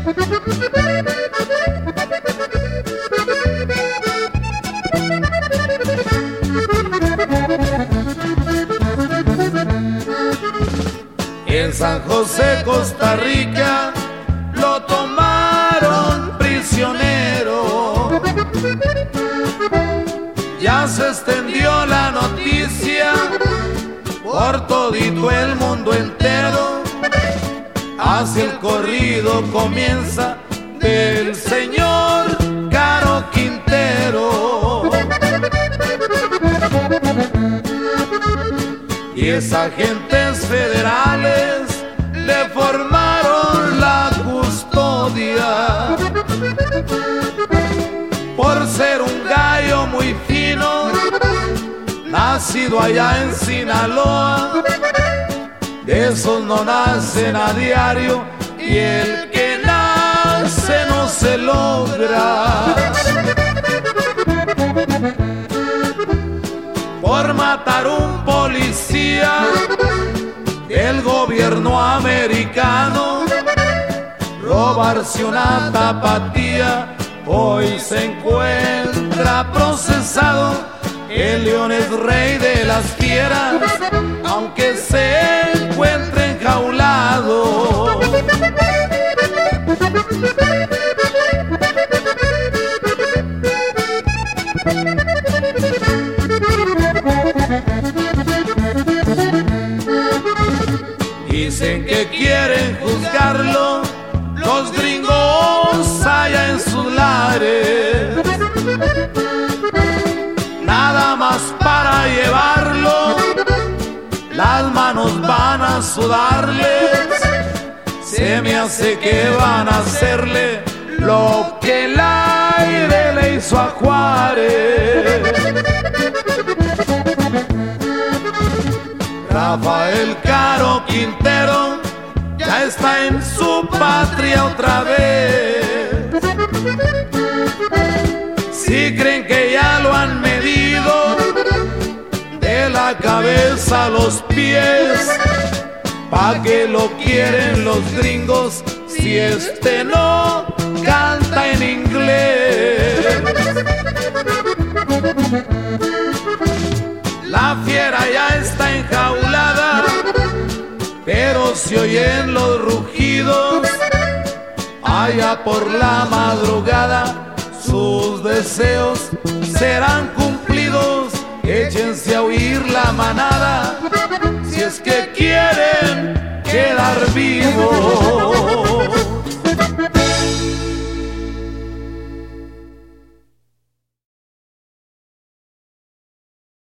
En San José, Costa Rica, lo tomaron prisionero. Ya se extendió la noticia por todito el mundo entero. Así el corrido comienza del señor Caro Quintero. Y esas agentes federales le formaron la custodia por ser un gallo muy fino, nacido allá en Sinaloa. De esos no nacen a diario y el que nace no se logra. Por matar un policía del gobierno americano, robarse una tapatía, hoy se encuentra procesado. El león es rey de las fieras, aunque se encuentre enjaulado. Dicen que quieren juzgarlo los gringos allá en sus lares, nada más para llevarlo, las manos van a sudarles. Se me hace que van a hacerle lo que el aire le hizo a Juárez. Rafael Caro Quintero ya está en su patria otra vez. Si creen que ya lo han medido de la cabeza a los pies, ¿pa' qué lo quieren los gringos si este no canta en inglés? La fiera ya está enjaulada, pero se oyen los rugidos. Allá por la madrugada sus deseos serán cumplidos. Échense a huir la manada si es que quieren quedar vivos.